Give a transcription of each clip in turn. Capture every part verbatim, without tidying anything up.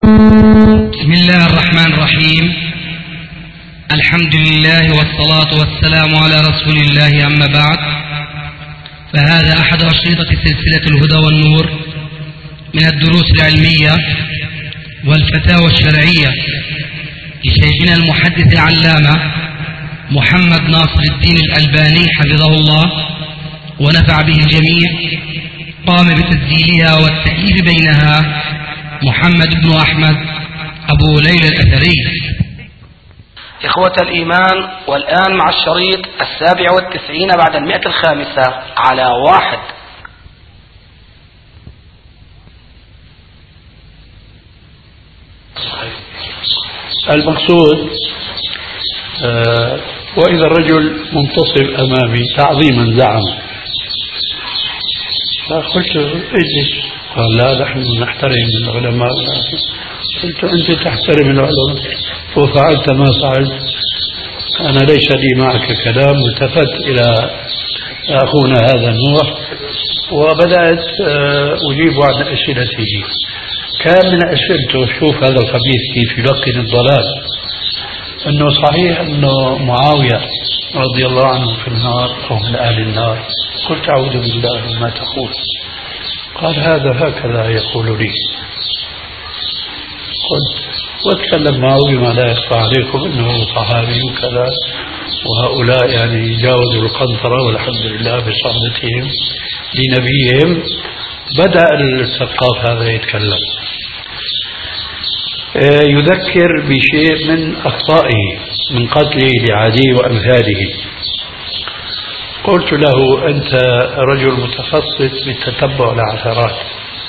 بسم الله الرحمن الرحيم. الحمد لله والصلاة والسلام على رسول الله، أما بعد، فهذا أحد أشرطة سلسلة الهدى والنور من الدروس العلمية والفتاوى الشرعية لشيخنا المحدث العلامة محمد ناصر الدين الألباني حفظه الله ونفع به الجميع. قام بتسجيلها والتأليف بينها محمد بن أحمد أبو ليلى الأثري. إخوة الإيمان، والآن مع الشريط السابع والتسعين بعد المئة الخامسة على واحد. المقصود آه وإذا الرجل منتصب أمامي تعظيما زعم، فقلت اجلس، قال لا نحن نحترم العلماء. قلت أنت تحترم العلماء وفعلت ما فعلت، أنا ليس لي معك كلام. والتفت إلى أخونا هذا النوح وبدأت أجيب عن أسئلته. كان من أسئلته، شوف هذا الخبيث كيف يلقن الضلال، أنه صحيح أنه معاوية رضي الله عنه في النار أو من أهل النار. قلت أعوذ بالله مما تقول. قال هذا هكذا يقول لي. قلت واتكلم معه بما لا يخفى عليكم انه صحابي وكذا، وهؤلاء يعني جاوزوا القنطرة والحمد لله بصحبتهم لنبيهم. بدأ الثقاف هذا يتكلم، يذكر بشيء من أخطائه من قتله لعدي وأمثاله. قلت له أنت رجل متخصص بالتتبع العثرات،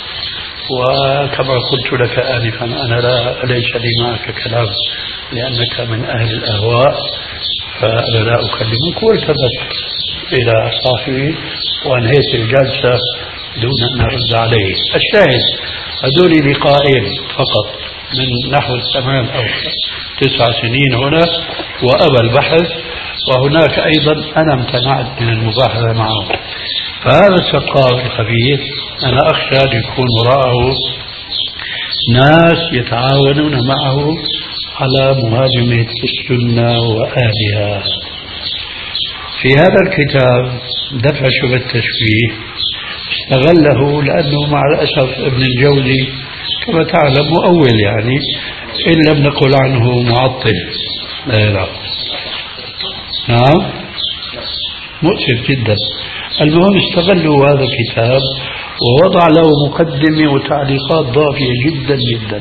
وكما قلت لك آنفا أنا لا ليس لي معك كلام لأنك من أهل الأهواء، فأنا لا أكلمك. والتفت إلى صاحبي وأنهيت الجلسة دون أن أرد عليه. الشاهد هذول لقاءين فقط من نحو ثمان أو تسع سنين هنا، وأبى البحث، وهناك أيضا أنا امتنعت من المباحثة معه. فهذا الثقاف الخبيث أنا أخشى أن يكون وراءه ناس يتعاونون معه على مهاجمة السنة وأهلها. في هذا الكتاب دفع شبه التشبيه استغله، لأنه مع الأسف ابن الجوزي كما تعلم مؤول، يعني إن لم نقل عنه معطل. لا لا نعم مؤسف جدا. المهم استغلوا هذا الكتاب ووضع له مقدمة وتعليقات ضافية جدا جدا.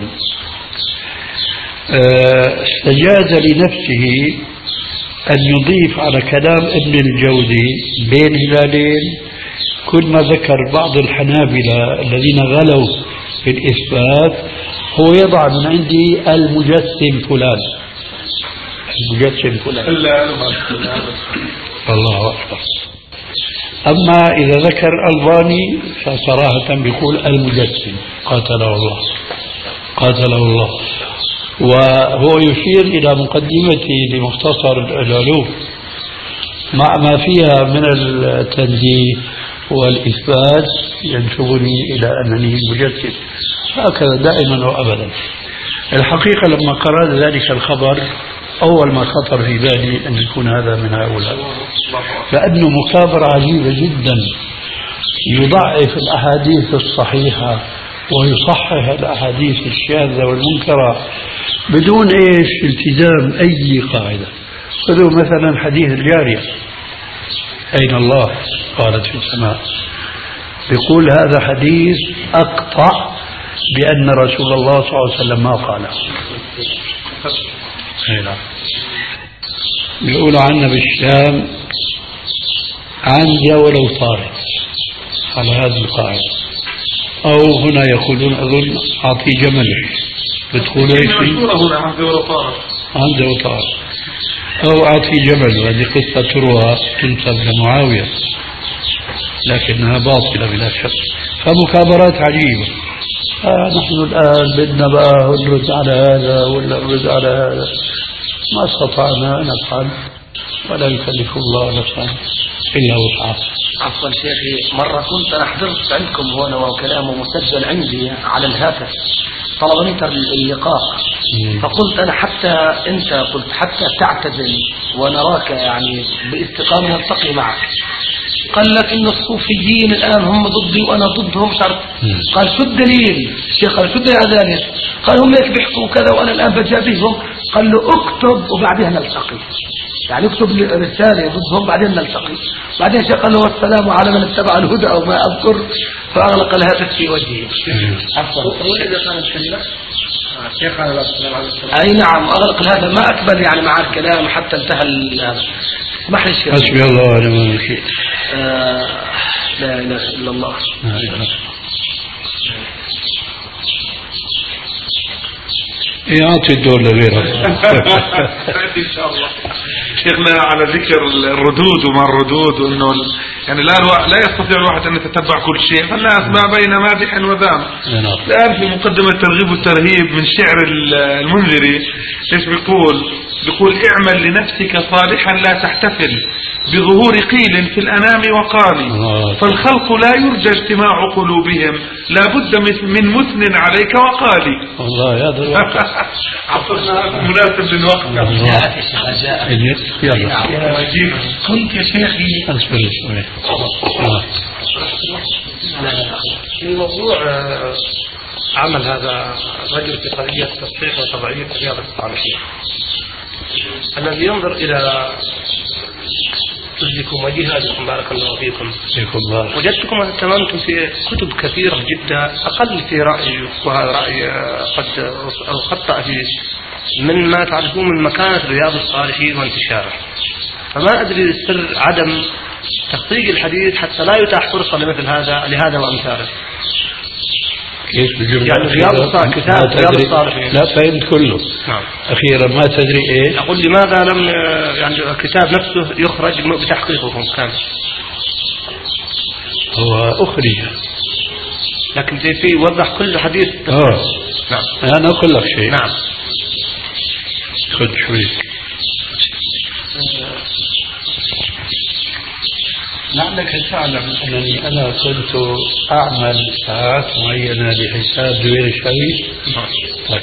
استجاز لنفسه أن يضيف على كلام ابن الجوزي بين هلالين كل ما ذكر بعض الحنابلة الذين غلوا في الإثبات، هو يضع من عندي المجسم فلان المجسم فلان الله أكبر. أما إذا ذكر الألباني فصراحة بيقول المجسم قاتله الله قاتله الله. وهو يشير إلى مقدمتي لمختصر العلوم مع ما فيها من التنزيه والإثبات ينسبني إلى أنني مجسم، هكذا دائما وأبدا. الحقيقة لما قرأت ذلك الخبر أول ما خطر في بالي أن يكون هذا من هؤلاء، لأنه مكابرة عجيبة جدا، يضعف الأحاديث الصحيحة ويصحح الأحاديث الشاذة والمنكرة بدون إيش التزام أي قاعدة. خذوا مثلا حديث الجارية، أين الله؟ قالت في السماء. يقول هذا حديث أقطع بأن رسول الله صلى الله عليه وسلم ما قاله. يقولوا عنا بالشام عنجة ولو طارت على هذه القاعدة، أو هنا يقولون أظن أعطي جمل بتقول ايش عنجة وطارت، أو أعطي جمل. وهذه قصة تروى تنسب لمعاوية لكنها باطلة بلا شك. فمكابرات عجيبة. آه نحن الآن بدنا بقى نرد على هذا ولا نرد على هذا، ما استطعنا أن نفعل ولا يكلف الله نفسا إلا وسعها. عفوا شيخي، مرة كنت أنا حضرت عندكم هنا وكلامه مسجل عندي على الهاتف، طلبني اللقاء، فقلت أنا حتى أنت قلت حتى تعتزل ونراك يعني باستقامة نلتقي معك. قال لك إن الصوفيين الآن هم ضدي وأنا ضدهم شرط. قال شو الدليل؟ الشيخ قال شو الدليل على ذلك؟ قال هم ليش بيحكوا كذا وأنا الآن بجابههم. قال له اكتب وبعدها نلتقي، يعني اكتب رسالة ضدهم بعدين نلتقي. بعدين الشيخ قال له والسلام على من اتبع الهدى أو ما أذكر، فأغلق الهاتف في وجهه. الشيخ عليه السلام عليه السلام. أي نعم أغلق الهاتف، ما أكمل يعني مع الكلام حتى انتهى هذا. اسمح لي الشيخ. حسبي الله ونعم الوكيل. آه لا إله إلا الله. يعطي الدور لغيره. إن شاء الله. شيخنا على ذكر الردود وما الردود، وإنه يعني لا الوا... لا يستطيع الواحد أن يتتبع كل شيء، فالناس ما بين مادح وذام. الآن في مقدمة الترغيب والترهيب من شعر المنذري ايش بيقول؟ بيقول اعمل لنفسك صالحا لا تحتفل بظهور قيل في الأنام وقال، فالخلق لا يرجى اجتماع قلوبهم، لا بد من مثن عليك وقالي. والله يا ذا مناسب للوقت. جاءت الشيخ جاءت. يلا كنت يا شيخي اصبر شوي. الموضوع عمل هذا الرجل في قضية تصحيح وتضعيف رياض الصالحين، الذي ينظر إلى جهدكم وجهادكم بارك الله فيكم، وجدتكم اهتممتم في كتب كثيرة جدا، أقل في رأيي وهذا رأي قد خطأ فيه من ما تعرفون من مكانة رياض الصالحين وانتشاره. فما أدري سر عدم تخطيق الحديث حتى لا يتاح فرصة لمثل هذا لهذا وأمثاله. كيف بجملة يعني رياض الصالحين كتاب رياض الصالحين لا فهمت كله. نعم. أخيرا ما تدري إيه؟ أقول لماذا لم يعني الكتاب نفسه يخرج بتحقيقكم كامل؟ هو أخرج لكن زي فيه يوضح كل حديث. آه. نعم. أنا أقول لك شيء. نعم. خذ شوي. لعلك تعلم أنني أنا كنت أعمل ساعات معينة لحساب زبير الشاوي. طيب.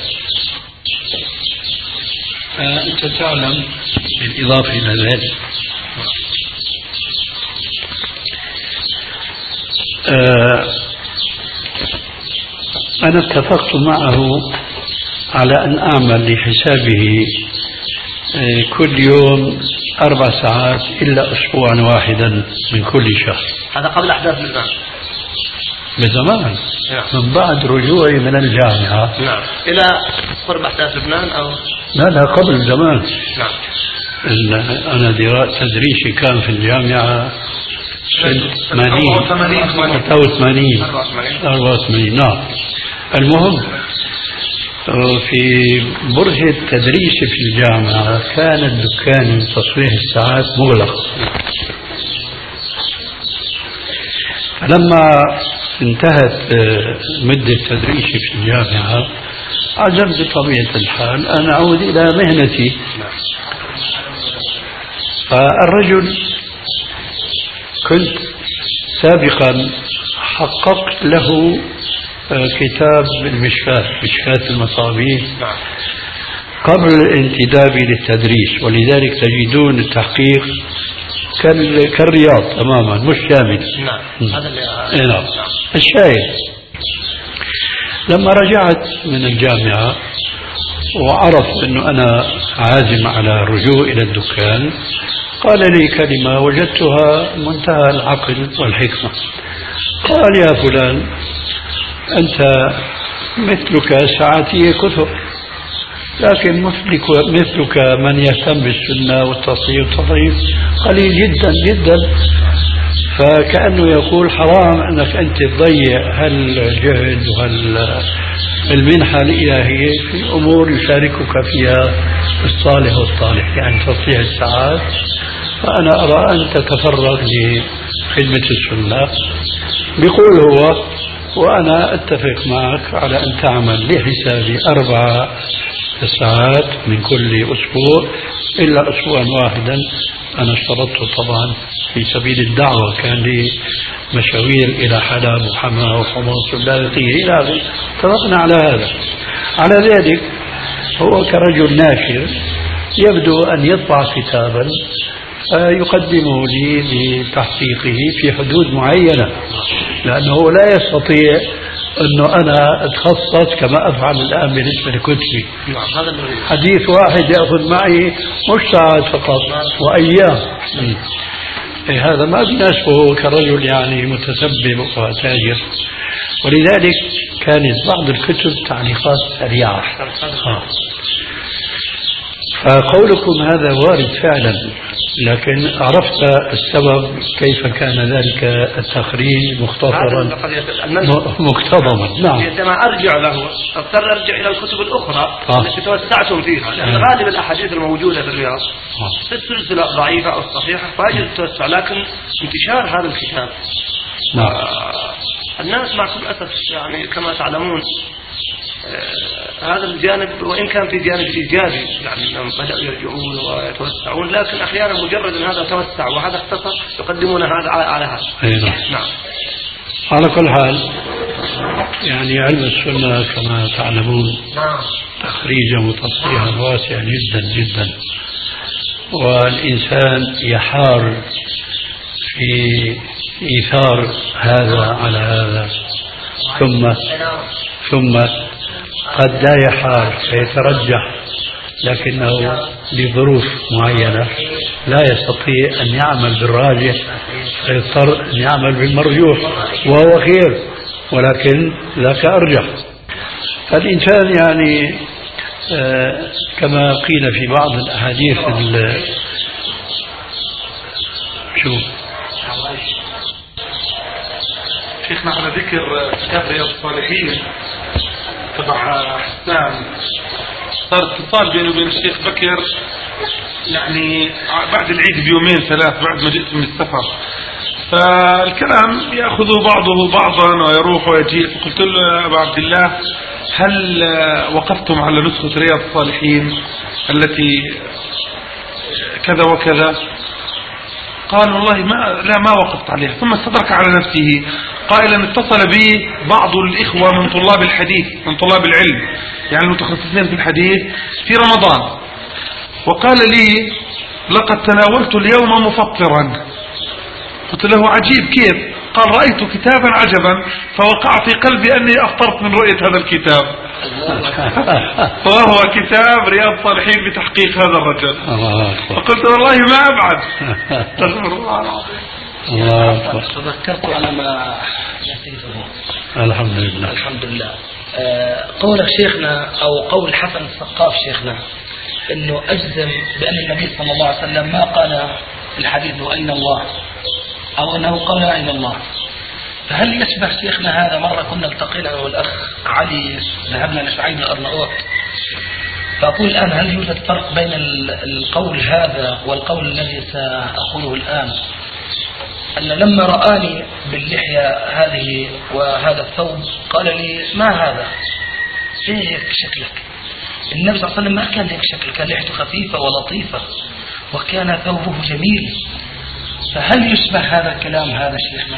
أنت تعلم بالإضافة إلى ذلك آه أنا اتفقت معه على أن أعمل لحسابه آه كل يوم أربع ساعات إلا أسبوعا واحدا من كل شهر. هذا قبل أحداث لبنان. بزمان. نعم. من بعد رجوعي من الجامعة. نعم. إلى قرب أحداث لبنان أو؟ لا لا قبل زمان. نعم. أنا دراسة تدريسي كان في الجامعة ثمانين ستة وثمانين أربعة وثمانين. نعم. المهم في برهة التدريس في الجامعة كان الدكان تصحيح الساعات مغلق. فلما انتهت مدة تدريسي في الجامعة عزمت بطبيعة الحال أن أعود إلى مهنتي. فالرجل كنت سابقا حققت له كتاب المشكاة مشكاة المصابيح قبل الانتداب للتدريس، ولذلك تجدون التحقيق كالرياض تماما مش كامل. نعم. هذا اللي نعم. الشاهد لما رجعت من الجامعة وعرف أنه أنا عازم على الرجوع إلى الدكان قال لي كلمة وجدتها منتهى العقل والحكمة. قال يا فلان أنت مثلك ساعاتي كثر، لكن مثلك, مثلك من يهتم بالسنة والتصحيح والتضعيف قليل جدا جدا. فكأنه يقول حرام أنك أنت تضيع هالجهد وهالمنحة الإلهية في أمور يشاركك فيها الصالح والطالح، يعني تصحيح الساعات. فأنا أرى أن تتفرغ لخدمة السنة. بيقول هو وأنا أتفق معك على أن تعمل لحسابي أربع ساعات من كل أسبوع إلا أسبوعا واحدا. أنا اشترطت طبعا في سبيل الدعوة، كان لي مشاوير إلى حلب وحما وحمص واللاذقية إلى آخره، اتفقنا على هذا. على ذلك هو كرجل ناشر يبدو أن يطبع كتابا يقدمه لي لتحقيقه في حدود معينة، لأنه لا يستطيع أنه أنا أتخصص كما أفعل الآن بالنسبة لكتبي. حديث واحد يأخذ معي مش ساعات فقط وأيام. هذا ما بيناسبه كرجل يعني متسبب وتاجر، ولذلك كانت بعض الكتب تعليقات سريعة. فقولكم هذا وارد فعلا، لكن عرفت السبب كيف كان ذلك التخريج مختصرا مكتظما. نعم. عندما ارجع له اضطر ارجع الى الكتب الاخرى آه. التي توسعتم فيها، لان آه. غالب الاحاديث الموجوده في الرياض آه. في السلسله ضعيفه او صحيحه فاجد توسع، لكن انتشار هذا الكتاب نعم. آه الناس مع كل اسف يعني كما تعلمون آه هذا الجانب وإن كان في جانب إيجابي، يعني أنهم بدأوا يرجعون ويتوسعون، لكن أحيانا مجرد أن هذا توسع وهذا اختصر يقدمون هذا على هذا. أيضا. نعم. على كل حال يعني علم السنة كما تعلمون تخريجا وتصحيحا واسعا جدا جدا، والإنسان يحار في إيثار هذا على هذا، ثم ثم قد لا يحار فيترجح، لكنه لظروف معينة لا يستطيع أن يعمل بالراجح فيضطر أن يعمل بالمرجوح، وهو خير ولكن ذاك أرجح. فالإنسان يعني آه كما قيل في بعض الأحاديث شو شيخنا على ذكر كتاب رياض الصالحين تبع حسان، صار اتصال بيني وبين الشيخ بكر يعني بعد العيد بيومين ثلاث بعد ما جئت من السفر، فالكلام يأخذه بعضه بعضا ويروح ويجيء، فقلت له يا أبا عبد الله هل وقفتم على نسخة رياض الصالحين التي كذا وكذا؟ قال والله ما لا ما وقفت عليها، ثم استدرك على نفسه قائلا اتصل بي بعض الإخوة من طلاب الحديث من طلاب العلم يعني المتخصصين في الحديث في رمضان، وقال لي لقد تناولت اليوم مفطرا. قلت له عجيب كيف؟ قال رأيت كتابا عجبا فوقع في قلبي أني أفطرت من رؤية هذا الكتاب. وهو كتاب رياض الصالحين بتحقيق هذا الرجل. فقلت والله ما أبعد. استغفر الله العظيم. تذكرت على ما نسيته. الحمد لله. الحمد لله. قول شيخنا أو قول حسن الثقاف شيخنا إنه أجزم بأن النبي صلى الله عليه وسلم ما قال الحديث أين الله أو أنه قال أين الله، فهل يشبه شيخنا هذا؟ مرة كنا التقينا أنا والأخ علي ذهبنا لشعيب الأرناؤوط، فأقول الآن هل يوجد فرق بين القول هذا والقول الذي سأقوله الآن؟ أن لما رآني باللحية هذه وهذا الثوب قال لي ما هذا؟ إيه هيك شكلك؟ النبي صلى الله عليه وسلم ما كان هيك شكل، كان لحيته خفيفة ولطيفة وكان ثوبه جميل، فهل يشبه هذا الكلام هذا شيخنا؟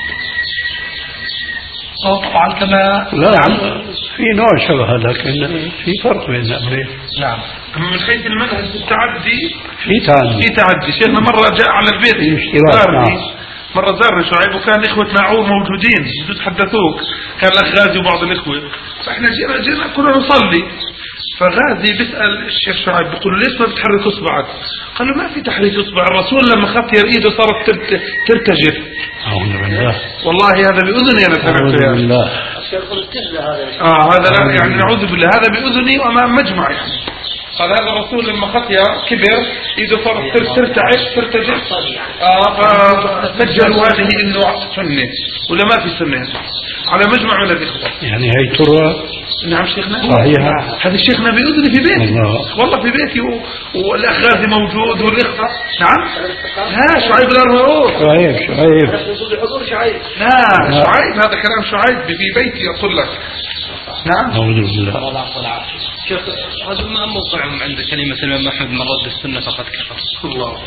طبعا كما لا نعم في نوع شبه، لكن في فرق بين الأمرين. نعم. من حيث المنهج التعدي في تعدي في تعدي شيخنا مرة جاء على البيت زارني مرة زارني شعيب وكان إخوة ناعور موجودين يتحدثوك، كان الأخ غازي وبعض الإخوة، فإحنا جينا جينا كنا نصلي، فغازي بيسأل الشيخ شعيب بيقول ليش ما بتحرك اصبعك؟ قال له ما في تحريك اصبع، الرسول لما ختير ايده صارت ترتجف. أعوذ بالله. والله هذا بأذني أنا سمعته يا بالله. اه هذا لا يعني نعوذ بالله، هذا بأذني وأمام مجمع يعني. قال هذا الرسول لما ختير كبر ايده صارت ترتعش ترتجف، اه فسجلوا هذه انه سنة ولا ما في سنة على مجمع من الإخوة. يعني هي تروى. نعم شيخنا صحيح. هذا الشيخنا بيؤذني في بيتي الله. والله في بيتي و... والأخ غازي موجود والإخوة. نعم ها شعيب الأرناؤوط. شعيب شعيب لا شعيب هذا كلام شعيب في بيتي أقول لك. نعم أعوذ بالله. شيخ هذا ما موقعهم عند كلمة الإمام أحمد من رد السنة فقد كفر. الله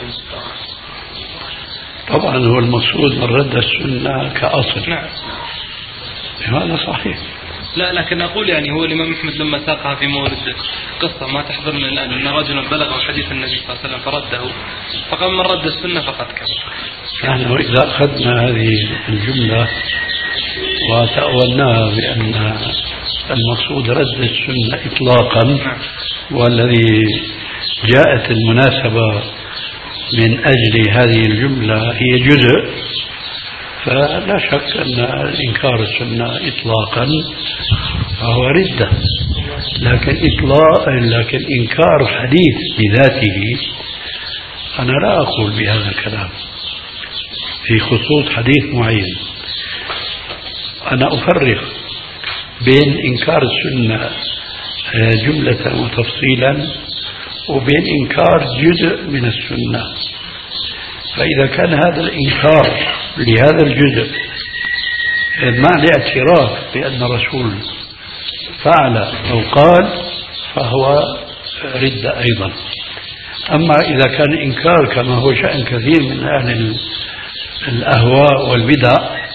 طبعا هو المقصود من رد السنة كأصل. نعم هذا صحيح. لا لكن أقول يعني هو الإمام أحمد لما ساقها في مورد قصة ما تحضرنا الآن أن رجلا بلغ حديث النبي صلى الله عليه وسلم فرده، فقال من رد السنة فقد كفر. نحن إذا أخذنا هذه الجملة وتأولناها بأن المقصود رد السنة إطلاقا، والذي جاءت المناسبة من أجل هذه الجملة هي جزء، فلا شك أن إنكار السنة إطلاقا فهو ردة. لكن إطلاق لكن إنكار حديث بذاته أنا لا أقول بهذا الكلام في خصوص حديث معين. أنا أفرق بين إنكار السنة جملة وتفصيلا وبين إنكار جزء من السنة. فإذا كان هذا الإنكار لهذا الجزء مع الاعتراف بأن الرسول فعل أو قال فهو ردة أيضا. أما إذا كان إنكار كما هو شأن كثير من أهل الأهواء والبدع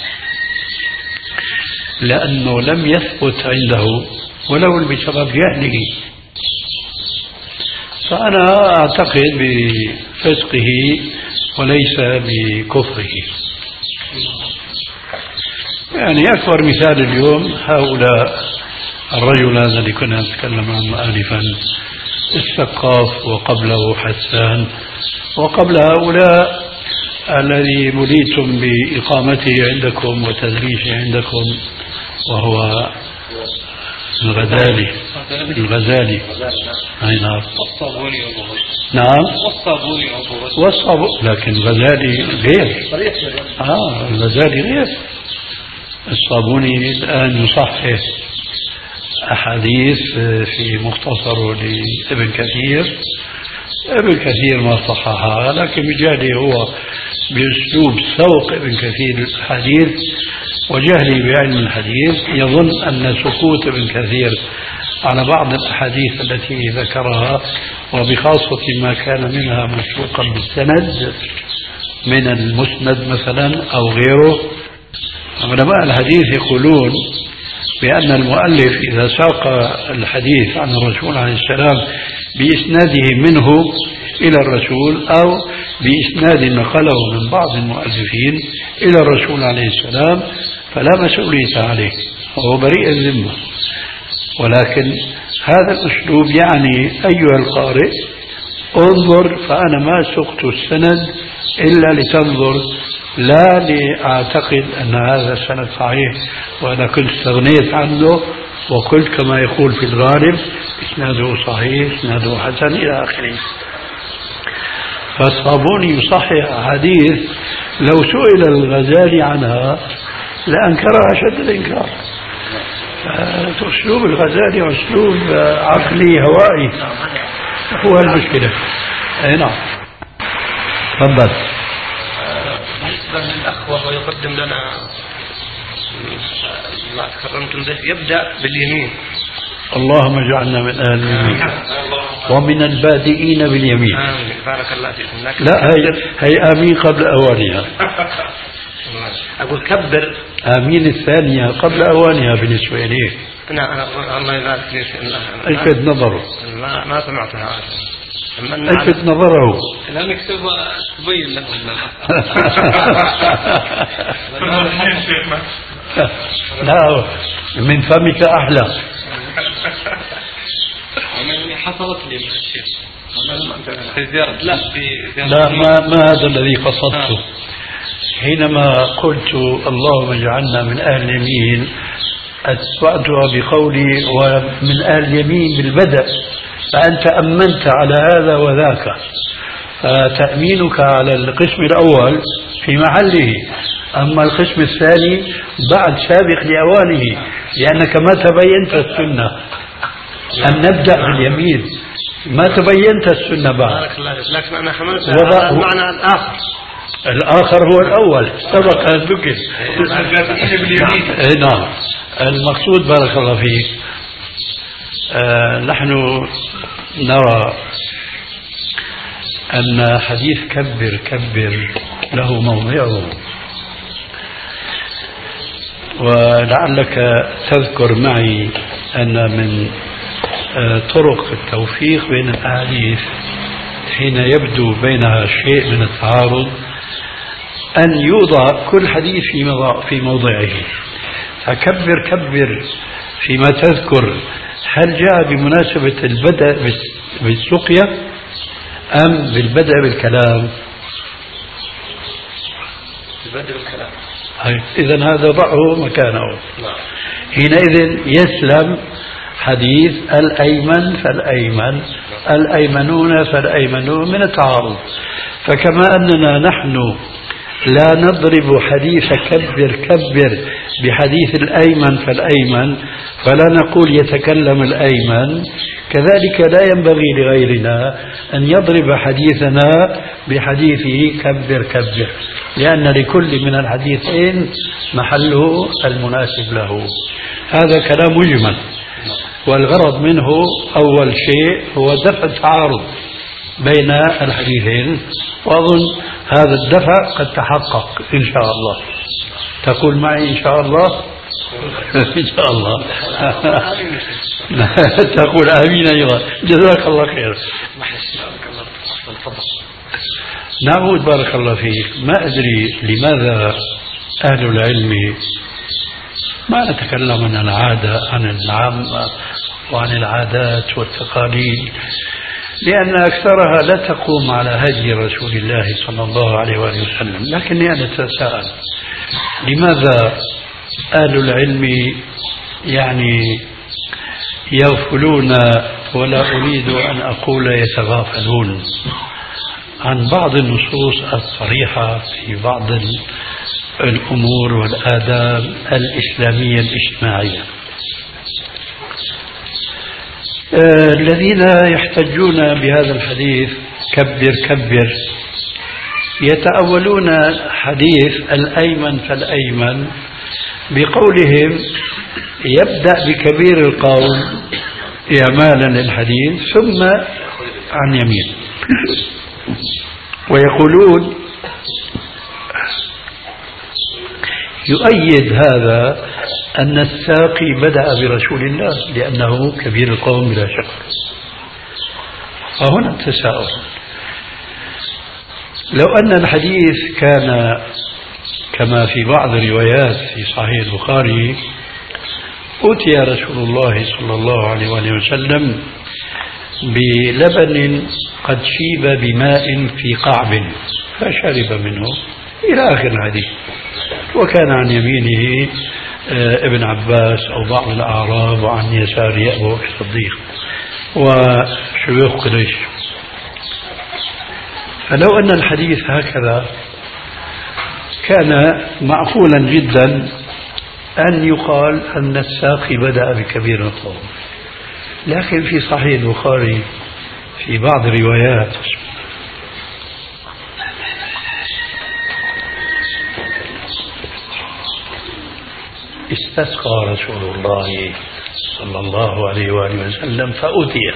لأنه لم يثبت عنده ولو بسبب جهله، فأنا أعتقد بفسقه وليس بكفره. يعني أكبر مثال اليوم هؤلاء الرجل هذا اللي كنا نتكلم عنه آنفا السقاف وقبله حسان وقبل هؤلاء الذي مليتم بإقامته عندكم وتدريسه عندكم وهو الغزالي الغزالي أي نعم والصابوني أبو غزالي نعم والصابوني أبو غزالي والصابوني لكن الغزالي غير آه الغزالي غير. الصابوني الآن يصحح أحاديث في مختصره لابن كثير. ابن كثير ما صححها لكن بجهله هو بأسلوب سوق ابن كثير الحديث وجهلي بعلم الحديث يظن أن سكوت ابن كثير على بعض الأحاديث التي ذكرها وبخاصة ما كان منها مسبوقا بالسند من المسند مثلا أو غيره. علماء الحديث يقولون بأن المؤلف إذا ساق الحديث عن الرسول عليه السلام بإسناده منه إلى الرسول أو بإسناد نقله من بعض المؤلفين إلى الرسول عليه السلام فلا مسؤولية عليه وهو بريء الذمة. ولكن هذا الأسلوب يعني أيها القارئ انظر، فأنا ما سقت السند إلا لتنظر لا لأعتقد أن هذا السند صحيح وأنا كنت استغنيت عنه وقلت كما يقول في الغالب إسناده صحيح إسناده حسن إلى آخره. فالصابوني يصحح حديث لو سئل الغزالي عنها لأنكرها شد الإنكار. أسلوب الغزالي أسلوب عقلي هوائي هو المشكلة. أي نعم تفضل. بالنسبة للأخ وهو يقدم لنا ما تكرمتم به يبدأ باليمين. اللهم اجعلنا من أهل اليمين ومن البادئين باليمين. آمين بارك الله فيكم. لا هي, هي آمين قبل أوانها. أقول كبر آمين الثانية قبل أوانها بالنسبة إليه. نعم أنا الله يبارك فيك. ألفت نظره ما ما سمعتها. ألفت نظره. لا نكتبها تبين له لا من فمك أحلى. يعني حصلت لي من الشيخ في زيارة لا في زيارة لا ما, ما هذا الذي قصدته حينما قلت اللهم اجعلنا من أهل اليمين أتبعتها بقولي ومن أهل اليمين بالبدء، فأنت أمنت على هذا وذاك، فتأمينك على القسم الأول في محله، أما القسم الثاني بعد سابق لأوانه لأنك ما تبينت السنة. أن نبدأ باليمين ما تبينت السنة بعد. لكن أنا حملت على المعنى الآخر. الآخر هو الأول سبق أن ذكر. نعم المقصود بارك الله فيك آه نحن نرى أن حديث كبر كبر له موضعه. ولعلك تذكر معي أن من طرق التوفيق بين الأحاديث حين يبدو بينها شيء من التعارض أن يوضع كل حديث في موضعه. فكبر كبر فيما تذكر هل جاء بمناسبة البدء بالسقيا أم بالبدء بالكلام؟ البدء بالكلام. إذن هذا ضعه مكانه. حينئذ يسلم حديث الأيمن فالأيمن الأيمنون فالأيمنون من التعارض. فكما أننا نحن لا نضرب حديث كبر كبر بحديث الأيمن فالأيمن فلا نقول يتكلم الأيمن، كذلك لا ينبغي لغيرنا أن يضرب حديثنا بحديثه كبر كبر، لأن لكل من الحديثين محله المناسب له. هذا كلام مجمل، والغرض منه أول شيء هو دفع التعارض بين الحديثين، وأظن هذا الدفع قد تحقق إن شاء الله. تقول معي إن شاء الله؟ إن شاء الله. تقول آمين أيضا. جزاك الله خير. نعود بارك الله فيك. ما أدري لماذا أهل العلم ما نتكلم عن العادة عن العامة وعن العادات والتقاليد، لأن أكثرها لا تقوم على هدي رسول الله صلى الله عليه وآله وسلم. لكني أنا أتساءل لماذا أهل العلم يعني يغفلون، ولا أريد أن أقول يتغافلون، عن بعض النصوص الصريحة في بعض الأمور والآداب الإسلامية الاجتماعية. آه الذين يحتجون بهذا الحديث كبر كبر يتأولون حديث الأيمن فالأيمن بقولهم يبدأ بكبير القوم إعمالا للحديث ثم عن يمين، ويقولون يؤيد هذا أن الساقي بدأ برسول الله لأنه كبير القوم بلا شك. فهنا التساؤل، لو أن الحديث كان كما في بعض الروايات في صحيح البخاري أتي رسول الله صلى الله عليه وسلم بلبن قد شيب بماء في قعب فشرب منه إلى آخر الحديث، وكان عن يمينه ابن عباس أو بعض الأعراب وعن يساره أبو بكر الصديق وشيوخ قريش. فلو أن الحديث هكذا كان معقولا جدا أن يقال أن الساقي بدأ بكبير القوم، لكن في صحيح البخاري في بعض الروايات استسقى رسول الله صلى الله عليه وآله وسلم فأتي.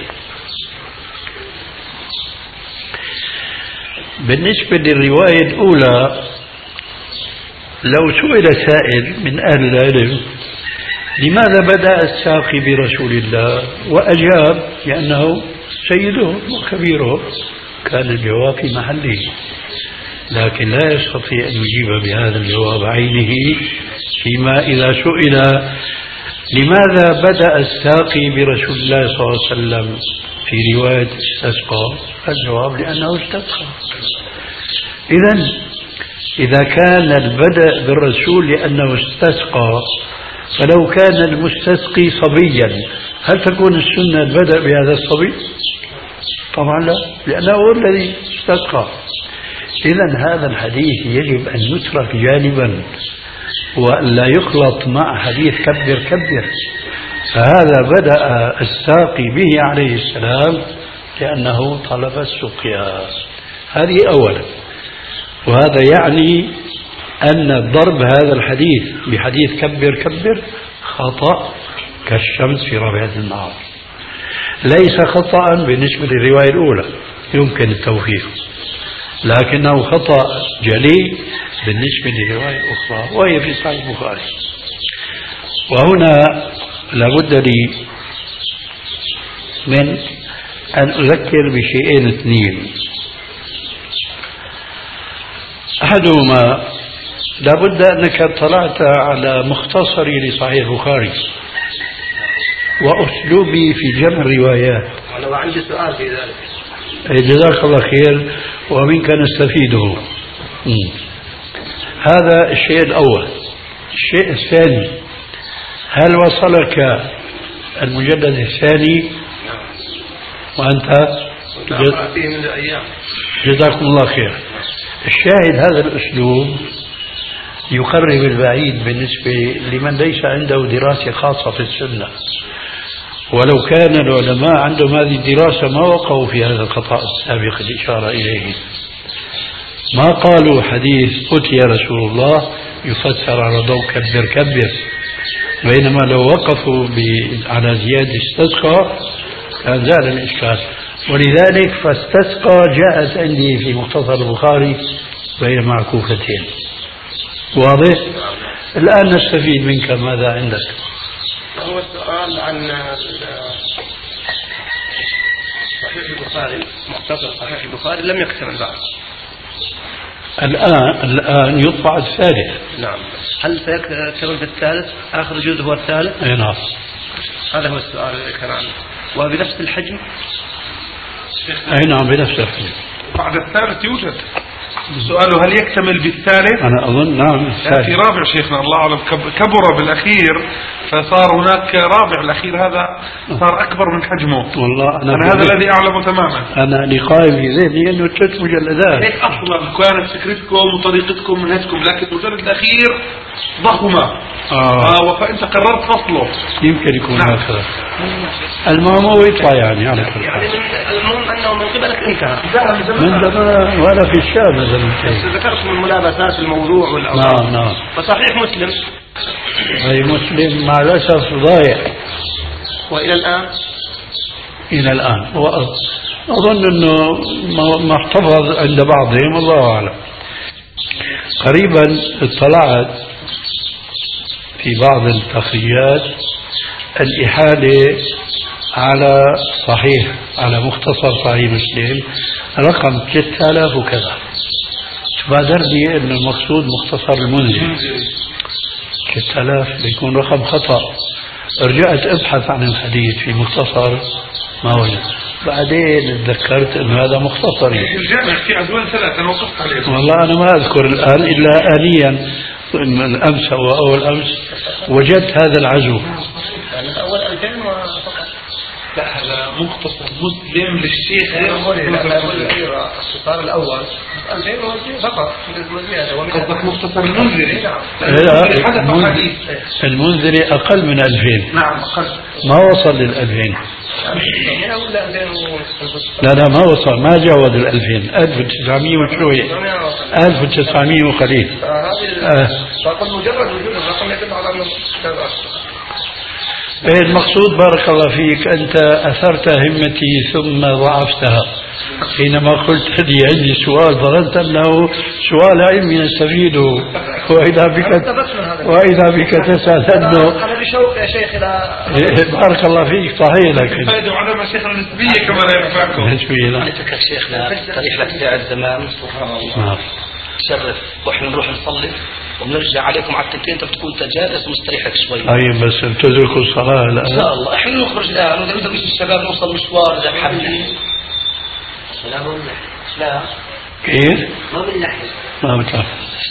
بالنسبة للرواية الأولى لو سئل سائل من أهل العلم لماذا بدأ الساقي برسول الله وأجاب لأنه سيده وكبيره، كان الجواب في محله، لكن لا يستطيع أن يجيب بهذا الجواب عينه فيما إذا سئل لماذا بدأ الساقي برسول الله صلى الله عليه وسلم في رواية استسقى، الجواب لأنه استسقى. إذن إذا كان البدء بالرسول لأنه استسقى، فلو كان المستسقي صبيا هل تكون السنة البدء بهذا الصبي؟ طبعا لا، لأنه هو الذي استسقى. إذن هذا الحديث يجب أن يترك جانبا ولا يخلط مع حديث كبر كبر. فهذا بدأ الساقي به عليه السلام لأنه طلب السقيا، هذه أولا. وهذا يعني أن ضرب هذا الحديث بحديث كبر كبر خطأ كالشمس في ربيع النهار، ليس خطأ بالنسبة للرواية الأولى يمكن التوفيق، لكنه خطأ جلي بالنسبة للرواية الأخرى وهي في صحيح البخاري. وهنا لابد لي من أن أذكر بشيئين اثنين. أحدهما لابد أنك اطلعت على مختصري لصحيح البخاري وأسلوبي في جمع الروايات. أنا عندي سؤال في ذلك. جزاك الله خير ومنك نستفيده. هذا الشيء الأول. الشيء الثاني، هل وصلك المجلد الثاني وأنت فيه من الأيام؟ جزاكم الله خير. الشاهد هذا الأسلوب يقرب البعيد بالنسبة لمن ليس عنده دراسة خاصة في السنة، ولو كان العلماء عندهم هذه الدراسة ما وقعوا في هذا الخطأ السابق الإشارة إليه. ما قالوا حديث أتي رسول الله يفسر على ضوء كبر كبر، بينما لو وقفوا على زيادة استسقى كان زال الإشكال. ولذلك فاستسقى جاءت عندي في مختصر البخاري بين معكوفتين. واضح؟ الآن نستفيد منك، ماذا عندك؟ هو السؤال عن صحيح البخاري، مختصر صحيح البخاري لم يكتمل بعد. الآن الآن يطبع الثالث. نعم. هل سيكتمل في الثالث؟ آخر جزء هو الثالث؟ أي نعم. هذا هو السؤال الذي كان عنه. وبنفس الحجم؟ أي نعم بنفس الحجم. بعد الثالث يوجد. سؤاله هل يكتمل بالثالث؟ أنا أظن نعم. في رابع شيخنا الله أعلم كبر بالأخير، فصار هناك رابع. الأخير هذا صار أكبر من حجمه. والله أنا, أنا هذا الذي أعلمه تماما. أنا لقائم في ذهني أنه ثلاث مجلدات. هيك أصلا كانت فكرتكم وطريقتكم منهجكم، لكن المجلد الأخير ضخمة. آه. فأنت قررت فصله. يمكن يكون نعم. هكذا. المهم هو يطلع يعني على كل يعني المهم أنه من قبلك انتهى. من زمان ولا في الشام. ذكرت من ملابسات الموضوع والأوضاع. نعم نعم. فصحيح مسلم. أي مسلم مع الأسف ضايع. وإلى الآن؟ إلى الآن أظن أنه ما احتفظ عند بعضهم، الله أعلم. قريبا اطلعت في بعض التخريجات الإحالة على صحيح على مختصر صحيح مسلم رقم ثلاثة آلاف وكذا. تبادرني أن المقصود مختصر المنذري ثلاثة آلاف بيكون رقم خطأ. رجعت أبحث عن الحديث في مختصر ما وجد، بعدين تذكرت أن هذا مختصري. الجامع في عدوان ثلاثة أنا وقفت عليه. والله أنا ما أذكر الآن إلا آنيا من أمس أو أول أمس وجدت هذا العزو. أول ألفين فقط. لا هذا مختصر مسلم للشيخ. الخطار الأول ألفين فقط. قصدك مختصر المنذري؟ المنذري أقل من ألفين. نعم أقل. ما وصل للألفين. لا لا ما وصل، ما جاوز الألفين. ألف وتسعمية وشوية، ألف وتسعمية وقليل. فقل مجرد وجود الرقم يدل على أنه المقصود بارك الله فيك أنت أثرت همتي ثم ضعفتها حينما قلت لي عندي سؤال، ظننت أنه سؤال علمي نستفيده، وإذا بك وإذا بك تسأل أنه أنا بشوق يا شيخ إلى بارك الله فيك. صحيح لكن فائدة وعلامة شيخنا النسبية كما لا ينفعكم. نسبية لا. أنت كشيخنا طريق لك ساعة زمان سبحان الله شرف، وإحنا نروح نصلي ونرجع عليكم على التنتين، أنت بتكون تجالس ومستريحك شوي. أي بس تدركوا الصلاة الآن إن شاء الله. إحنا نخرج الآن ونريد مش الشباب نوصل مشوار إذا بحبنا. لا ما بنلحق. لا كيف؟ ما بنلحق. ما بتعرف